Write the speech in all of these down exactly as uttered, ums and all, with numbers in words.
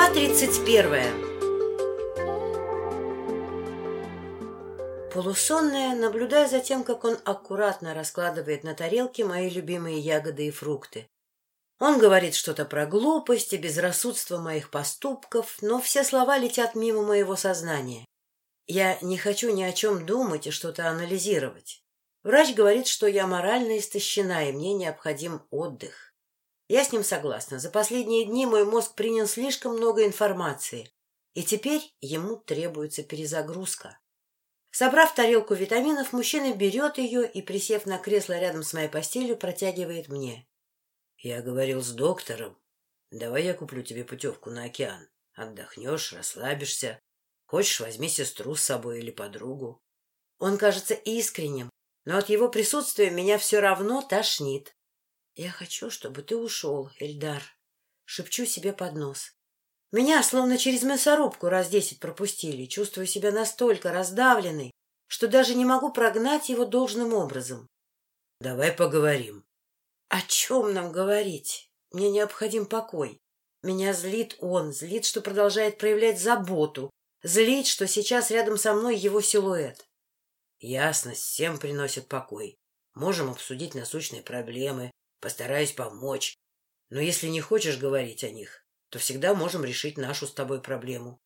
Глава тридцать первая. Полусонная, наблюдая за тем, как он аккуратно раскладывает на тарелке мои любимые ягоды и фрукты. Он говорит что-то про глупость и безрассудство моих поступков, но все слова летят мимо моего сознания. Я не хочу ни о чем думать и что-то анализировать. Врач говорит, что я морально истощена, и мне необходим отдых. Я с ним согласна. За последние дни мой мозг принял слишком много информации, и теперь ему требуется перезагрузка. Собрав тарелку витаминов, мужчина берет ее и, присев на кресло рядом с моей постелью, протягивает мне. Я говорил с доктором. Давай я куплю тебе путевку на океан. Отдохнешь, расслабишься. Хочешь, возьми сестру с собой или подругу. Он кажется искренним, но от его присутствия меня все равно тошнит. «Я хочу, чтобы ты ушел, Эльдар», — шепчу себе под нос. Меня словно через мясорубку раз десять пропустили, чувствую себя настолько раздавленной, что даже не могу прогнать его должным образом. «Давай поговорим». «О чем нам говорить? Мне необходим покой. Меня злит он, злит, что продолжает проявлять заботу, злит, что сейчас рядом со мной его силуэт». «Ясность всем приносит покой. Можем обсудить насущные проблемы. Постараюсь помочь. Но если не хочешь говорить о них, то всегда можем решить нашу с тобой проблему».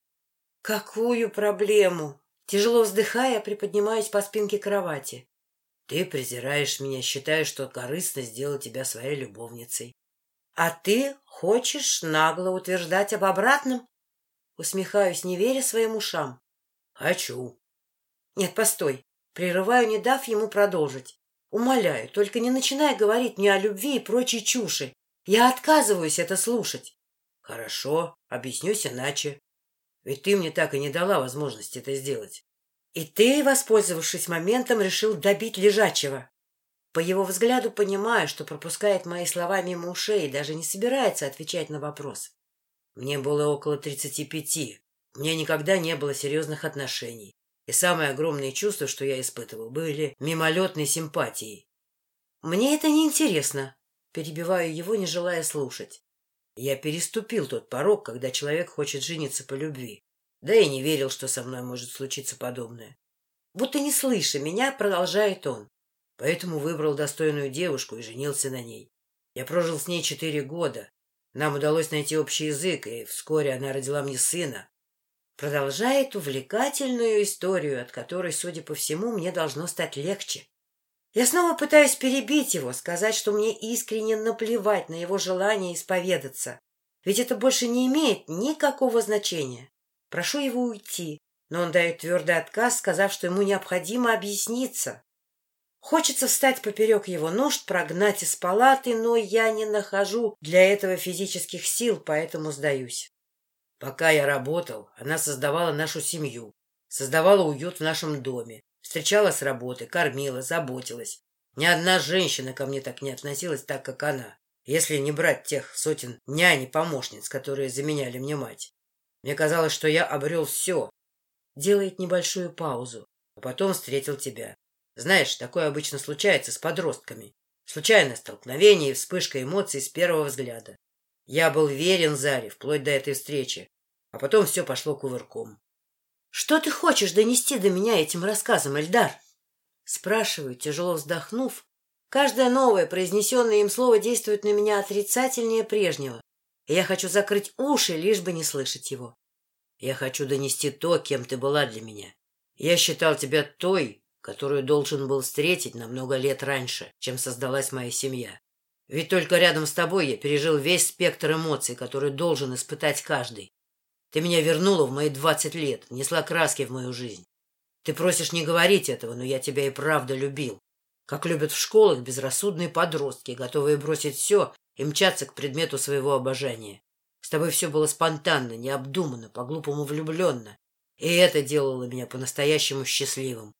«Какую проблему?» Тяжело вздыхая, приподнимаюсь по спинке кровати. «Ты презираешь меня, считаешь, что корыстно сделать тебя своей любовницей». «А ты хочешь нагло утверждать об обратном?» Усмехаюсь, не веря своим ушам. «Хочу». «Нет, постой». Прерываю, не дав ему продолжить. Умоляю, только не начинай говорить мне о любви и прочей чуши. Я отказываюсь это слушать. Хорошо, объяснюсь иначе. Ведь ты мне так и не дала возможности это сделать. И ты, воспользовавшись моментом, решил добить лежачего. По его взгляду понимаю, что пропускает мои слова мимо ушей и даже не собирается отвечать на вопрос. Мне было около тридцати пяти. У меня никогда не было серьезных отношений. И самые огромные чувства, что я испытывал, были мимолетной симпатией. «Мне это неинтересно», — перебиваю его, не желая слушать. Я переступил тот порог, когда человек хочет жениться по любви. Да и не верил, что со мной может случиться подобное. Будто не слыша меня, продолжает он. Поэтому выбрал достойную девушку и женился на ней. Я прожил с ней четыре года. Нам удалось найти общий язык, и вскоре она родила мне сына. Продолжает увлекательную историю, от которой, судя по всему, мне должно стать легче. Я снова пытаюсь перебить его, сказать, что мне искренне наплевать на его желание исповедаться. Ведь это больше не имеет никакого значения. Прошу его уйти, но он дает твердый отказ, сказав, что ему необходимо объясниться. Хочется встать поперек его нужд, прогнать из палаты, но я не нахожу для этого физических сил, поэтому сдаюсь. Пока я работал, она создавала нашу семью, создавала уют в нашем доме, встречала с работы, кормила, заботилась. Ни одна женщина ко мне так не относилась, так как она, если не брать тех сотен нянь и помощниц, которые заменяли мне мать. Мне казалось, что я обрел все. Делает небольшую паузу, а потом встретил тебя. Знаешь, такое обычно случается с подростками. Случайное столкновение и вспышка эмоций с первого взгляда. Я был верен Заре вплоть до этой встречи, а потом все пошло кувырком. — Что ты хочешь донести до меня этим рассказом, Эльдар? Спрашиваю, тяжело вздохнув. Каждое новое произнесенное им слово действует на меня отрицательнее прежнего, и я хочу закрыть уши, лишь бы не слышать его. Я хочу донести то, кем ты была для меня. Я считал тебя той, которую должен был встретить на много лет раньше, чем создалась моя семья. Ведь только рядом с тобой я пережил весь спектр эмоций, который должен испытать каждый. Ты меня вернула в мои двадцать лет, внесла краски в мою жизнь. Ты просишь не говорить этого, но я тебя и правда любил. Как любят в школах безрассудные подростки, готовые бросить все и мчаться к предмету своего обожания. С тобой все было спонтанно, необдуманно, по-глупому влюбленно. И это делало меня по-настоящему счастливым.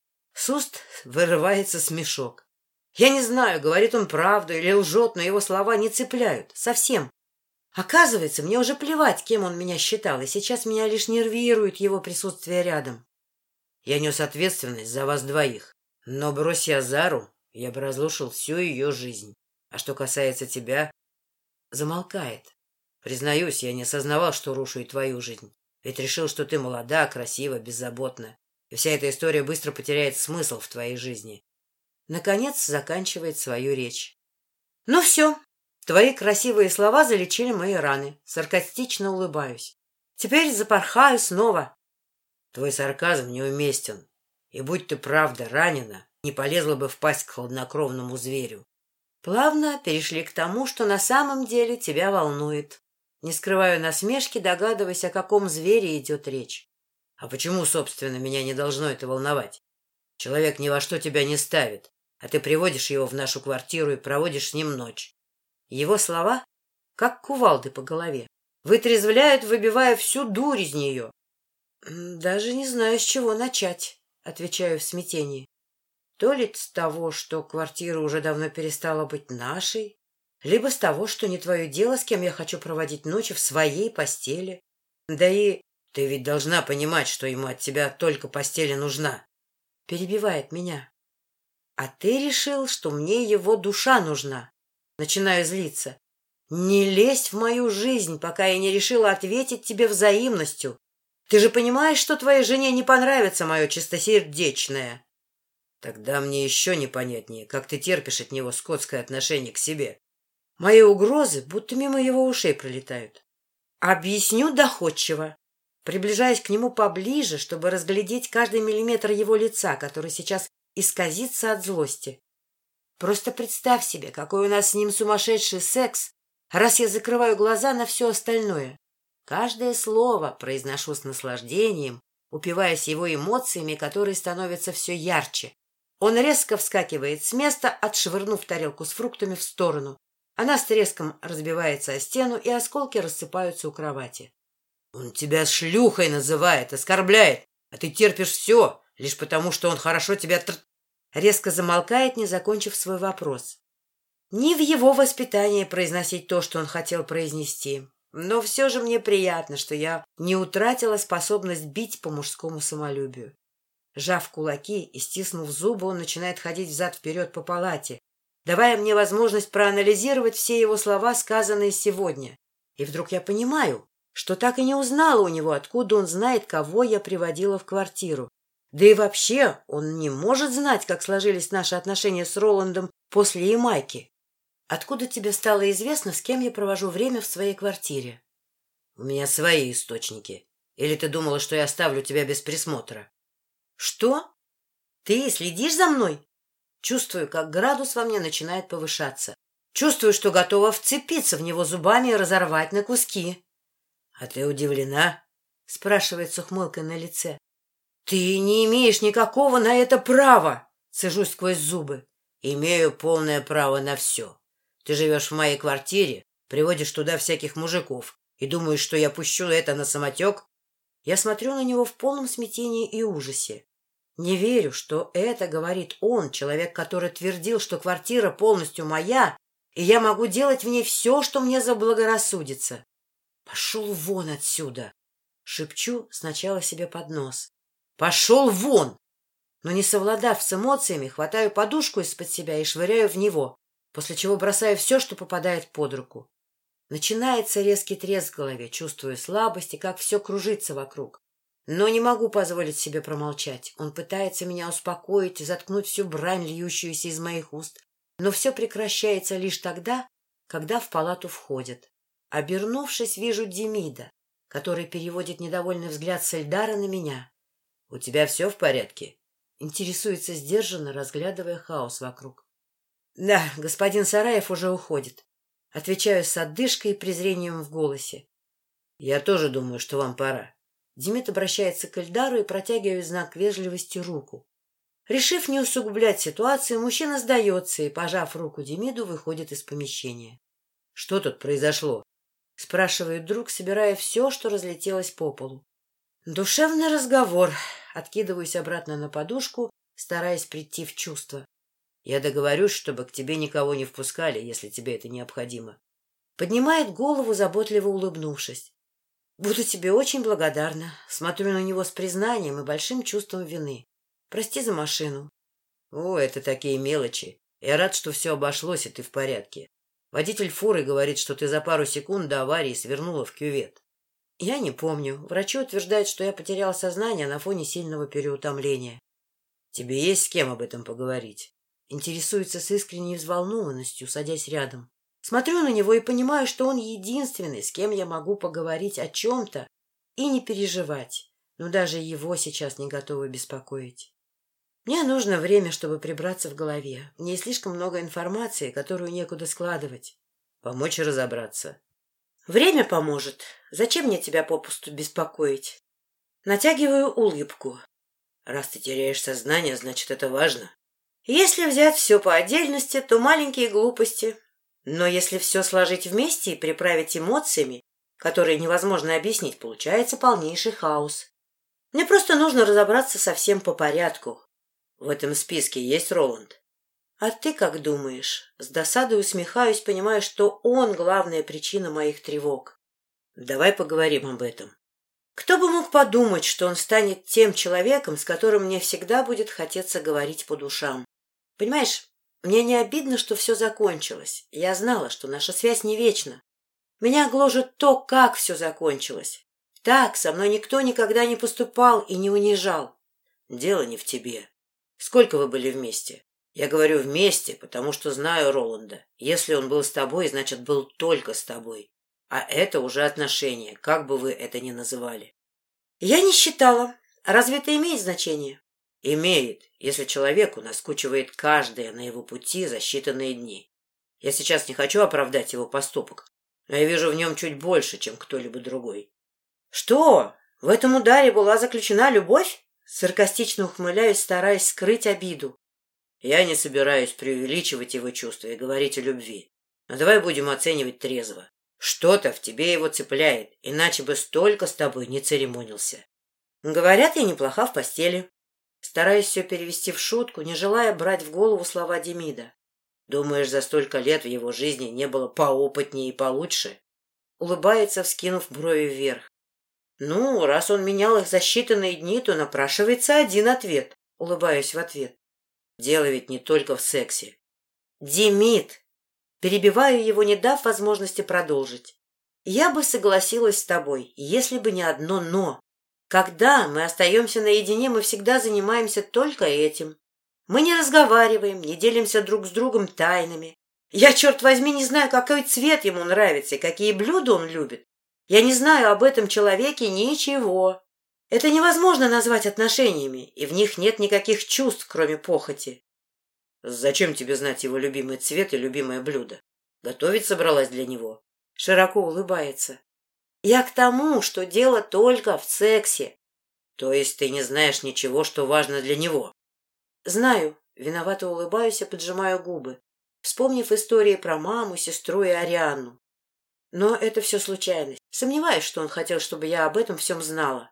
С уст вырывается смешок. Я не знаю, говорит он правду или лжет, но его слова не цепляют. Совсем. Оказывается, мне уже плевать, кем он меня считал, и сейчас меня лишь нервирует его присутствие рядом. Я нес ответственность за вас двоих, но брось я Зару, я бы разрушил всю ее жизнь. А что касается тебя... Замолкает. Признаюсь, я не осознавал, что рушу и твою жизнь. Ведь решил, что ты молода, красива, беззаботна. И вся эта история быстро потеряет смысл в твоей жизни. Наконец заканчивает свою речь. Ну все, твои красивые слова залечили мои раны. Саркастично улыбаюсь. Теперь запорхаю снова. Твой сарказм неуместен. И будь ты правда ранена, не полезла бы впасть к хладнокровному зверю. Плавно перешли к тому, что на самом деле тебя волнует. Не скрываю насмешки, догадываясь, о каком звере идет речь. А почему, собственно, меня не должно это волновать? Человек ни во что тебя не ставит, а ты приводишь его в нашу квартиру и проводишь с ним ночь. Его слова, как кувалды по голове, вытрезвляют, выбивая всю дурь из нее. Даже не знаю, с чего начать, отвечаю в смятении. То ли с того, что квартира уже давно перестала быть нашей, либо с того, что не твое дело, с кем я хочу проводить ночи в своей постели. Да и ты ведь должна понимать, что ему от тебя только постель нужна. Перебивает меня. А ты решил, что мне его душа нужна. Начинаю злиться. Не лезь в мою жизнь, пока я не решила ответить тебе взаимностью. Ты же понимаешь, что твоей жене не понравится мое чистосердечное. Тогда мне еще непонятнее, как ты терпишь от него скотское отношение к себе. Мои угрозы будто мимо его ушей пролетают. Объясню доходчиво, приближаясь к нему поближе, чтобы разглядеть каждый миллиметр его лица, который сейчас исказится от злости. Просто представь себе, какой у нас с ним сумасшедший секс, раз я закрываю глаза на все остальное. Каждое слово произношу с наслаждением, упиваясь его эмоциями, которые становятся все ярче. Он резко вскакивает с места, отшвырнув тарелку с фруктами в сторону. Она с треском разбивается о стену, и осколки рассыпаются у кровати. Он тебя шлюхой называет, оскорбляет, а ты терпишь все, лишь потому, что он хорошо тебя... Тр... Резко замолкает, не закончив свой вопрос. Не в его воспитании произносить то, что он хотел произнести. Но все же мне приятно, что я не утратила способность бить по мужскому самолюбию. Сжав кулаки и стиснув зубы, он начинает ходить взад-вперед по палате, давая мне возможность проанализировать все его слова, сказанные сегодня. И вдруг я понимаю, что так и не узнала у него, откуда он знает, кого я приводила в квартиру. Да и вообще он не может знать, как сложились наши отношения с Роландом после Ямайки. Откуда тебе стало известно, с кем я провожу время в своей квартире? У меня свои источники. Или ты думала, что я оставлю тебя без присмотра? Что? Ты следишь за мной? Чувствую, как градус во мне начинает повышаться. Чувствую, что готова вцепиться в него зубами и разорвать на куски. — А ты удивлена? — спрашивает с ухмылкой на лице. — Ты не имеешь никакого на это права! — цежусь сквозь зубы. — Имею полное право на все. Ты живешь в моей квартире, приводишь туда всяких мужиков и думаешь, что я пущу это на самотек? Я смотрю на него в полном смятении и ужасе. Не верю, что это говорит он, человек, который твердил, что квартира полностью моя, и я могу делать в ней все, что мне заблагорассудится. «Пошел вон отсюда!» — шепчу сначала себе под нос. «Пошел вон!» Но, не совладав с эмоциями, хватаю подушку из-под себя и швыряю в него, после чего бросаю все, что попадает под руку. Начинается резкий треск в голове, чувствую слабость и как все кружится вокруг. Но не могу позволить себе промолчать. Он пытается меня успокоить и заткнуть всю брань, льющуюся из моих уст. Но все прекращается лишь тогда, когда в палату входят. Обернувшись, вижу Демида, который переводит недовольный взгляд с Эльдара на меня. — У тебя все в порядке? — интересуется сдержанно, разглядывая хаос вокруг. — Да, господин Сараев уже уходит. Отвечаю с отдышкой и презрением в голосе. — Я тоже думаю, что вам пора. Демид обращается к Эльдару и протягивает в знак вежливости руку. Решив не усугублять ситуацию, мужчина сдается и, пожав руку Демиду, выходит из помещения. — Что тут произошло? — спрашивает друг, собирая все, что разлетелось по полу. — Душевный разговор. Откидываюсь обратно на подушку, стараясь прийти в чувство. Я договорюсь, чтобы к тебе никого не впускали, если тебе это необходимо. Поднимает голову, заботливо улыбнувшись. Буду тебе очень благодарна. Смотрю на него с признанием и большим чувством вины. Прости за машину. О, это такие мелочи. Я рад, что все обошлось, и ты в порядке. Водитель фуры говорит, что ты за пару секунд до аварии свернула в кювет. Я не помню. Врачи утверждают, что я потеряла сознание на фоне сильного переутомления. Тебе есть с кем об этом поговорить? Интересуется с искренней взволнованностью, садясь рядом. Смотрю на него и понимаю, что он единственный, с кем я могу поговорить о чем-то и не переживать. Но даже его сейчас не готова беспокоить. Мне нужно время, чтобы прибраться в голове. В ней слишком много информации, которую некуда складывать. Помочь разобраться. Время поможет. Зачем мне тебя попусту беспокоить? Натягиваю улыбку. Раз ты теряешь сознание, значит, это важно. Если взять все по отдельности, то маленькие глупости. Но если все сложить вместе и приправить эмоциями, которые невозможно объяснить, получается полнейший хаос. Мне просто нужно разобраться со всем по порядку. В этом списке есть Роланд. А ты как думаешь? С досадой усмехаюсь, понимая, что он главная причина моих тревог. Давай поговорим об этом. Кто бы мог подумать, что он станет тем человеком, с которым мне всегда будет хотеться говорить по душам. Понимаешь, мне не обидно, что все закончилось. Я знала, что наша связь не вечна. Меня гложет то, как все закончилось. Так со мной никто никогда не поступал и не унижал. Дело не в тебе. Сколько вы были вместе? Я говорю «вместе», потому что знаю Роланда. Если он был с тобой, значит, был только с тобой. А это уже отношения, как бы вы это ни называли. Я не считала. Разве это имеет значение? Имеет, если человеку наскучивает каждое на его пути за считанные дни. Я сейчас не хочу оправдать его поступок, но я вижу в нем чуть больше, чем кто-либо другой. Что? В этом ударе была заключена любовь? Саркастично ухмыляюсь, стараясь скрыть обиду. Я не собираюсь преувеличивать его чувства и говорить о любви. Но давай будем оценивать трезво. Что-то в тебе его цепляет, иначе бы столько с тобой не церемонился. Говорят, я неплоха в постели. Стараюсь все перевести в шутку, не желая брать в голову слова Демида. Думаешь, за столько лет в его жизни не было поопытнее и получше? Улыбается, вскинув брови вверх. Ну, раз он менял их за считанные дни, то напрашивается один ответ. Улыбаюсь в ответ. Дело ведь не только в сексе. Демид! Перебиваю его, не дав возможности продолжить. Я бы согласилась с тобой, если бы не одно «но». Когда мы остаемся наедине, мы всегда занимаемся только этим. Мы не разговариваем, не делимся друг с другом тайнами. Я, черт возьми, не знаю, какой цвет ему нравится и какие блюда он любит. Я не знаю об этом человеке ничего. Это невозможно назвать отношениями, и в них нет никаких чувств, кроме похоти. Зачем тебе знать его любимый цвет и любимое блюдо? Готовить собралась для него? Широко улыбается. Я к тому, что дело только в сексе. То есть ты не знаешь ничего, что важно для него? Знаю. Виновато улыбаюсь и поджимаю губы, вспомнив истории про маму, сестру и Арианну. Но это все случайность. Сомневаюсь, что он хотел, чтобы я об этом всем знала.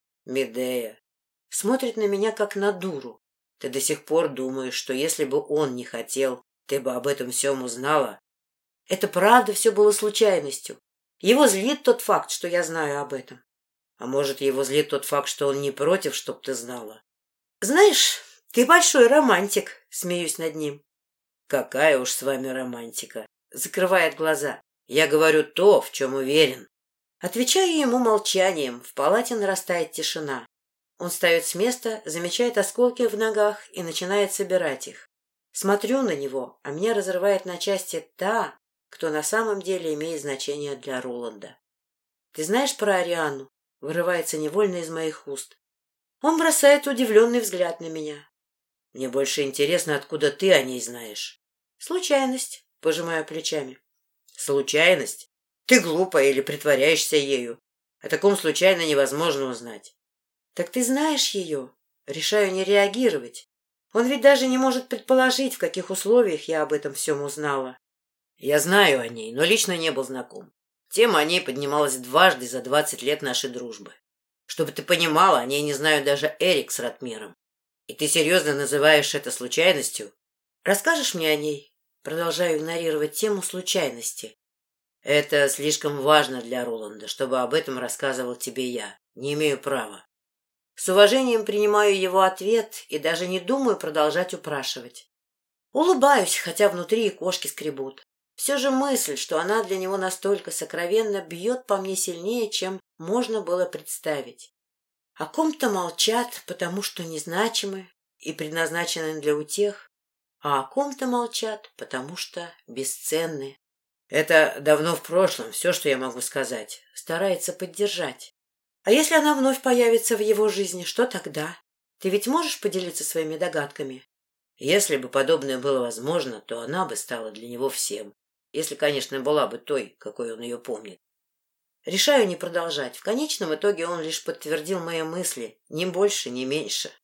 Медея. Смотрит на меня, как на дуру. Ты до сих пор думаешь, что если бы он не хотел, ты бы об этом всем узнала? Это правда все было случайностью. Его злит тот факт, что я знаю об этом. А может, его злит тот факт, что он не против, чтоб ты знала? Знаешь, ты большой романтик, смеюсь над ним. Какая уж с вами романтика. Закрывает глаза. Я говорю то, в чем уверен. Отвечаю ему молчанием. В палате нарастает тишина. Он встает с места, замечает осколки в ногах и начинает собирать их. Смотрю на него, а меня разрывает на части та, кто на самом деле имеет значение для Роланда. «Ты знаешь про Арианну?» — вырывается невольно из моих уст. Он бросает удивленный взгляд на меня. «Мне больше интересно, откуда ты о ней знаешь». «Случайность», — пожимаю плечами. «Случайность? Ты глупая или притворяешься ею. О таком случайно невозможно узнать». «Так ты знаешь ее?» Решаю не реагировать. Он ведь даже не может предположить, в каких условиях я об этом всем узнала. Я знаю о ней, но лично не был знаком. Тема о ней поднималась дважды за двадцать лет нашей дружбы. Чтобы ты понимала, о ней не знают даже Эрик с Ратмиром. И ты серьезно называешь это случайностью? Расскажешь мне о ней? Продолжаю игнорировать тему случайности. Это слишком важно для Роланда, чтобы об этом рассказывал тебе я. Не имею права. С уважением принимаю его ответ и даже не думаю продолжать упрашивать. Улыбаюсь, хотя внутри и кошки скребут. Все же мысль, что она для него настолько сокровенна, бьет по мне сильнее, чем можно было представить. О ком-то молчат, потому что незначимы и предназначены для утех, а о ком-то молчат, потому что бесценны. Это давно в прошлом, все, что я могу сказать. Старается поддержать. А если она вновь появится в его жизни, что тогда? Ты ведь можешь поделиться своими догадками? Если бы подобное было возможно, то она бы стала для него всем. Если, конечно, была бы той, какой он ее помнит. Решаю не продолжать. В конечном итоге он лишь подтвердил мои мысли, ни больше, ни меньше.